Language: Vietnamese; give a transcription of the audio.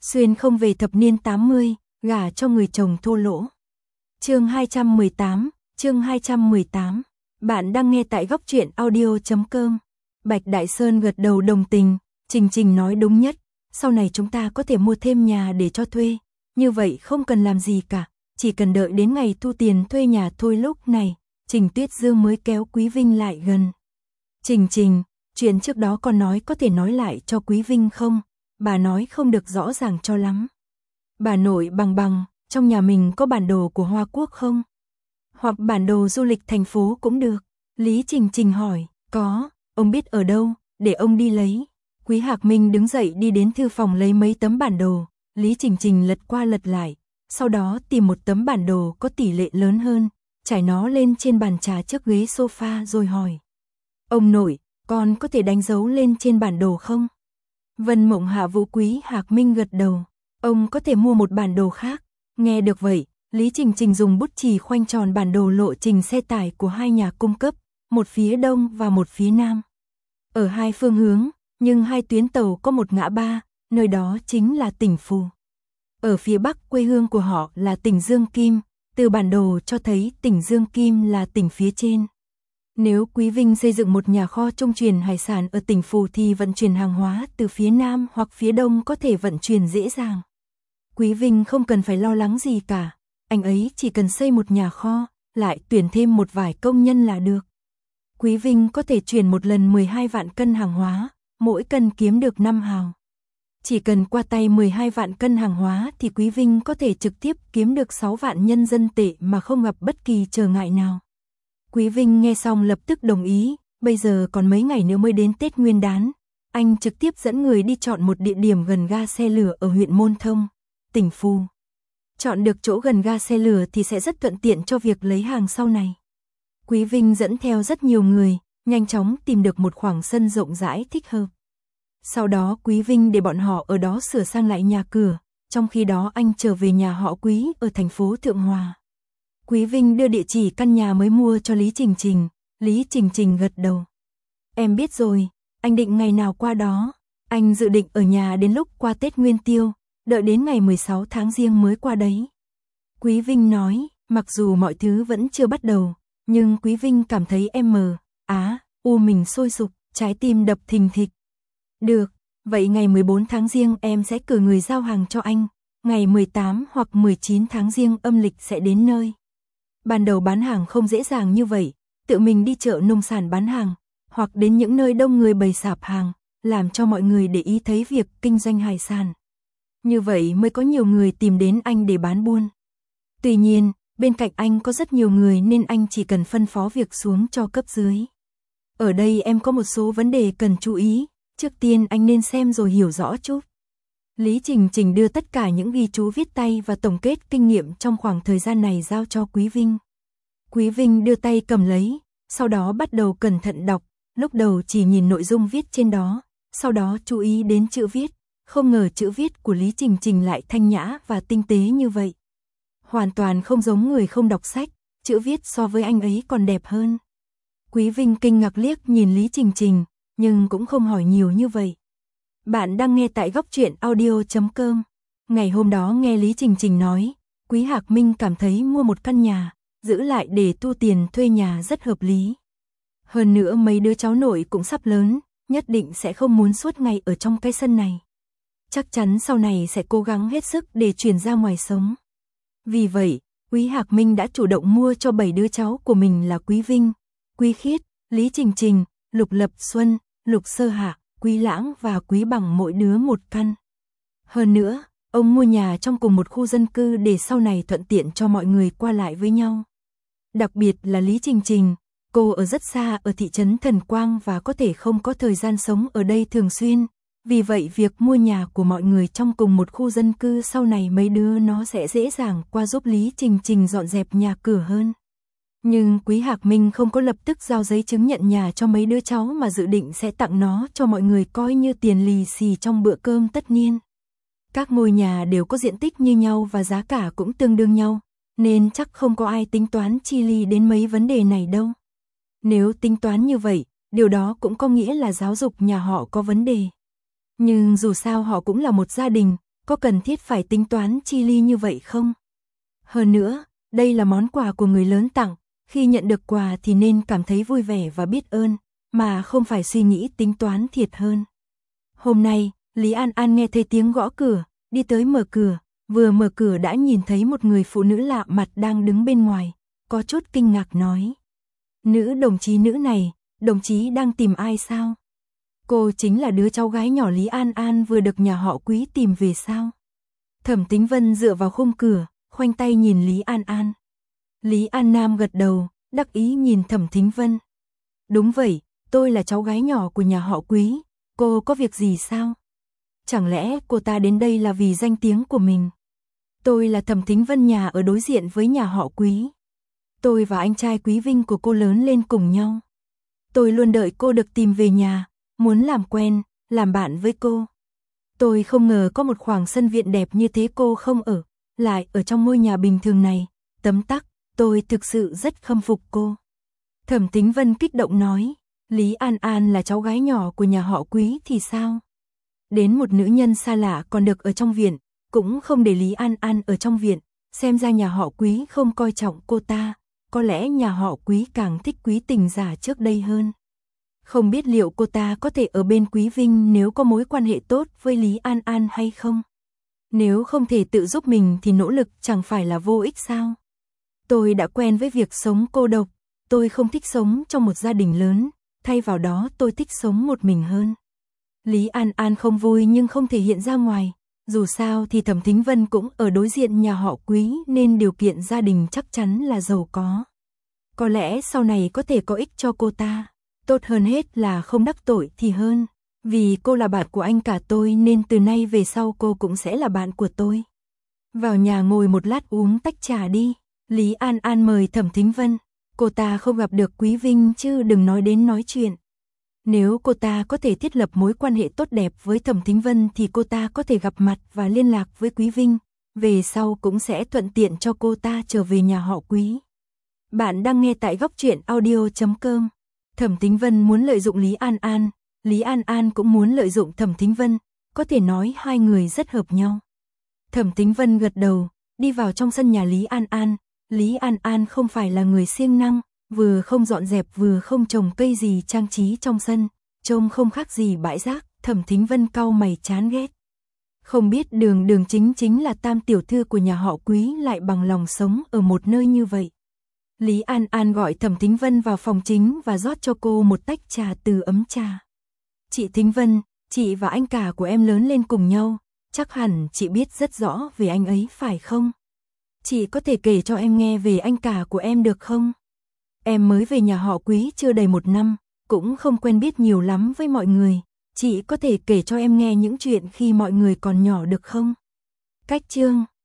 Xuyên không về thập niên 80, gả cho người chồng thô lỗ. Chương 218. Bạn đang nghe tại góc truyện audio.com. Bạch Đại Sơn gật đầu đồng tình, Trình nói đúng nhất, sau này chúng ta có thể mua thêm nhà để cho thuê, như vậy không cần làm gì cả, chỉ cần đợi đến ngày thu tiền thuê nhà thôi. Lúc này, Trình Tuyết Dương mới kéo Quý Vinh lại gần. Trình, chuyện trước đó con nói có thể nói lại cho Quý Vinh không? Bà nói không được rõ ràng cho lắm. Bà nội bằng, trong nhà mình có bản đồ của Hoa Quốc không? Hoặc bản đồ du lịch thành phố cũng được. Lý Trình hỏi, có, ông biết ở đâu, để ông đi lấy. Quý Hạc Minh đứng dậy đi đến thư phòng lấy mấy tấm bản đồ. Lý Trình lật qua lật lại, sau đó tìm một tấm bản đồ có tỷ lệ lớn hơn, trải nó lên trên bàn trà trước ghế sofa rồi hỏi. Ông nội, con có thể đánh dấu lên trên bản đồ không? Vân Mộng Hạ Vũ Quý Hạc Minh gật đầu. Ông có thể mua một bản đồ khác. Nghe được vậy, Lý Trình dùng bút chì khoanh tròn bản đồ lộ trình xe tải của hai nhà cung cấp, một phía đông và một phía nam. Ở hai phương hướng, nhưng hai tuyến tàu có một ngã ba, nơi đó chính là tỉnh Phù. Ở phía bắc quê hương của họ là tỉnh Dương Kim, từ bản đồ cho thấy tỉnh Dương Kim là tỉnh phía trên. Nếu Quý Vinh xây dựng một nhà kho trung chuyển hải sản ở tỉnh Phù thì vận chuyển hàng hóa từ phía nam hoặc phía đông có thể vận chuyển dễ dàng. Quý Vinh không cần phải lo lắng gì cả, anh ấy chỉ cần xây một nhà kho, lại tuyển thêm một vài công nhân là được. Quý Vinh có thể chuyển một lần 12 vạn cân hàng hóa, mỗi cân kiếm được 5 hào. Chỉ cần qua tay 12 vạn cân hàng hóa thì Quý Vinh có thể trực tiếp kiếm được 6 vạn nhân dân tệ mà không gặp bất kỳ trở ngại nào. Quý Vinh nghe xong lập tức đồng ý, bây giờ còn mấy ngày nữa mới đến Tết Nguyên đán. Anh trực tiếp dẫn người đi chọn một địa điểm gần ga xe lửa ở huyện Môn Thông, tỉnh Phù. Chọn được chỗ gần ga xe lửa thì sẽ rất thuận tiện cho việc lấy hàng sau này. Quý Vinh dẫn theo rất nhiều người, nhanh chóng tìm được một khoảng sân rộng rãi thích hợp. Sau đó Quý Vinh để bọn họ ở đó sửa sang lại nhà cửa, trong khi đó anh trở về nhà họ Quý ở thành phố Thượng Hòa. Quý Vinh đưa địa chỉ căn nhà mới mua cho Lý Trình. Lý Trình gật đầu. Em biết rồi, anh định ngày nào qua đó? Anh dự định ở nhà đến lúc qua Tết Nguyên Tiêu, đợi đến ngày 16 tháng Giêng mới qua đấy. Quý Vinh nói, mặc dù mọi thứ vẫn chưa bắt đầu, nhưng Quý Vinh cảm thấy mình sôi sục, trái tim đập thình thịch. Được, vậy ngày 14 tháng Giêng em sẽ cử người giao hàng cho anh, ngày 18 hoặc 19 tháng Giêng âm lịch sẽ đến nơi. Ban đầu bán hàng không dễ dàng như vậy, tự mình đi chợ nông sản bán hàng, hoặc đến những nơi đông người bày sạp hàng, làm cho mọi người để ý thấy việc kinh doanh hải sản. Như vậy mới có nhiều người tìm đến anh để bán buôn. Tuy nhiên, bên cạnh anh có rất nhiều người nên anh chỉ cần phân phó việc xuống cho cấp dưới. Ở đây em có một số vấn đề cần chú ý, trước tiên anh nên xem rồi hiểu rõ chút. Lý Trình đưa tất cả những ghi chú viết tay và tổng kết kinh nghiệm trong khoảng thời gian này giao cho Quý Vinh. Quý Vinh đưa tay cầm lấy, sau đó bắt đầu cẩn thận đọc, lúc đầu chỉ nhìn nội dung viết trên đó, sau đó chú ý đến chữ viết, không ngờ chữ viết của Lý Trình lại thanh nhã và tinh tế như vậy. Hoàn toàn không giống người không đọc sách, chữ viết so với anh ấy còn đẹp hơn. Quý Vinh kinh ngạc liếc nhìn Lý Trình, nhưng cũng không hỏi nhiều như vậy. Bạn đang nghe tại góc truyện audio.com. Ngày hôm đó nghe Lý Trình nói, Quý Hạc Minh cảm thấy mua một căn nhà, giữ lại để tu tiền thuê nhà rất hợp lý. Hơn nữa mấy đứa cháu nội cũng sắp lớn, nhất định sẽ không muốn suốt ngày ở trong cái sân này. Chắc chắn sau này sẽ cố gắng hết sức để chuyển ra ngoài sống. Vì vậy, Quý Hạc Minh đã chủ động mua cho 7 đứa cháu của mình là Quý Vinh, Quý Khiết, Lý Trình, Lục Lập Xuân, Lục Sơ Hạ, Quý Lãng và Quý Bằng mỗi đứa một căn. Hơn nữa, ông mua nhà trong cùng một khu dân cư để sau này thuận tiện cho mọi người qua lại với nhau. Đặc biệt là Lý Trình, cô ở rất xa ở thị trấn Thần Quang và có thể không có thời gian sống ở đây thường xuyên. Vì vậy việc mua nhà của mọi người trong cùng một khu dân cư sau này mấy đứa nó sẽ dễ dàng qua giúp Lý Trình dọn dẹp nhà cửa hơn. Nhưng Quý Hạc Minh không có lập tức giao giấy chứng nhận nhà cho mấy đứa cháu mà dự định sẽ tặng nó cho mọi người coi như tiền lì xì trong bữa cơm tất niên. Các ngôi nhà đều có diện tích như nhau và giá cả cũng tương đương nhau, nên chắc không có ai tính toán chi li đến mấy vấn đề này đâu. Nếu tính toán như vậy, điều đó cũng có nghĩa là giáo dục nhà họ có vấn đề. Nhưng dù sao họ cũng là một gia đình, có cần thiết phải tính toán chi ly như vậy không? Hơn nữa, đây là món quà của người lớn tặng, khi nhận được quà thì nên cảm thấy vui vẻ và biết ơn, mà không phải suy nghĩ tính toán thiệt hơn. Hôm nay, Lý An An nghe thấy tiếng gõ cửa, đi tới mở cửa, vừa mở cửa đã nhìn thấy một người phụ nữ lạ mặt đang đứng bên ngoài, có chút kinh ngạc nói. Nữ này, đồng chí đang tìm ai sao? Cô chính là đứa cháu gái nhỏ Lý An An vừa được nhà họ Quý tìm về sao? Thẩm Tính Vân dựa vào khung cửa, khoanh tay nhìn Lý An An. Lý An Nam gật đầu, đắc ý nhìn Thẩm Tính Vân. Đúng vậy, tôi là cháu gái nhỏ của nhà họ Quý, cô có việc gì sao? Chẳng lẽ cô ta đến đây là vì danh tiếng của mình? Tôi là Thẩm Tính Vân, nhà ở đối diện với nhà họ Quý. Tôi và anh trai Quý Vinh của cô lớn lên cùng nhau. Tôi luôn đợi cô được tìm về nhà, muốn làm quen, làm bạn với cô. Tôi không ngờ có một khoảng sân viện đẹp như thế cô không ở, lại ở trong ngôi nhà bình thường này, tấm tắc, tôi thực sự rất khâm phục cô. Thẩm Tính Vân kích động nói, Lý An An là cháu gái nhỏ của nhà họ Quý thì sao? Đến một nữ nhân xa lạ còn được ở trong viện, cũng không để Lý An An ở trong viện, xem ra nhà họ Quý không coi trọng cô ta, có lẽ nhà họ Quý càng thích Quý Tình Giả trước đây hơn. Không biết liệu cô ta có thể ở bên Quý Vinh nếu có mối quan hệ tốt với Lý An An hay không? Nếu không thể tự giúp mình thì nỗ lực chẳng phải là vô ích sao? Tôi đã quen với việc sống cô độc, tôi không thích sống trong một gia đình lớn, thay vào đó tôi thích sống một mình hơn. Lý An An không vui nhưng không thể hiện ra ngoài, dù sao thì Thẩm Thính Vân cũng ở đối diện nhà họ Quý nên điều kiện gia đình chắc chắn là giàu có. Có lẽ sau này có thể có ích cho cô ta, tốt hơn hết là không đắc tội thì hơn, vì cô là bạn của anh cả tôi nên từ nay về sau cô cũng sẽ là bạn của tôi. Vào nhà ngồi một lát uống tách trà đi, Lý An An mời Thẩm Thính Vân, cô ta không gặp được Quý Vinh chứ đừng nói đến nói chuyện. Nếu cô ta có thể thiết lập mối quan hệ tốt đẹp với Thẩm Thính Vân thì cô ta có thể gặp mặt và liên lạc với Quý Vinh, về sau cũng sẽ thuận tiện cho cô ta trở về nhà họ Quý. Bạn đang nghe tại góc truyện audio.com. Thẩm Thính Vân muốn lợi dụng Lý An An, Lý An An cũng muốn lợi dụng Thẩm Thính Vân, có thể nói hai người rất hợp nhau. Thẩm Thính Vân gật đầu, đi vào trong sân nhà Lý An An. Lý An An không phải là người siêng năng, vừa không dọn dẹp vừa không trồng cây gì trang trí trong sân, trông không khác gì bãi rác. Thẩm Thính Vân cau mày chán ghét. Không biết Đường chính là tam tiểu thư của nhà họ Quý lại bằng lòng sống ở một nơi như vậy. Lý An An gọi Thẩm Thính Vân vào phòng chính và rót cho cô một tách trà từ ấm trà. Chị Thính Vân, chị và anh cả của em lớn lên cùng nhau, chắc hẳn chị biết rất rõ về anh ấy phải không? Chị có thể kể cho em nghe về anh cả của em được không? Em mới về nhà họ Quý chưa đầy 1 năm, cũng không quen biết nhiều lắm với mọi người. Chị có thể kể cho em nghe những chuyện khi mọi người còn nhỏ được không? Cách chương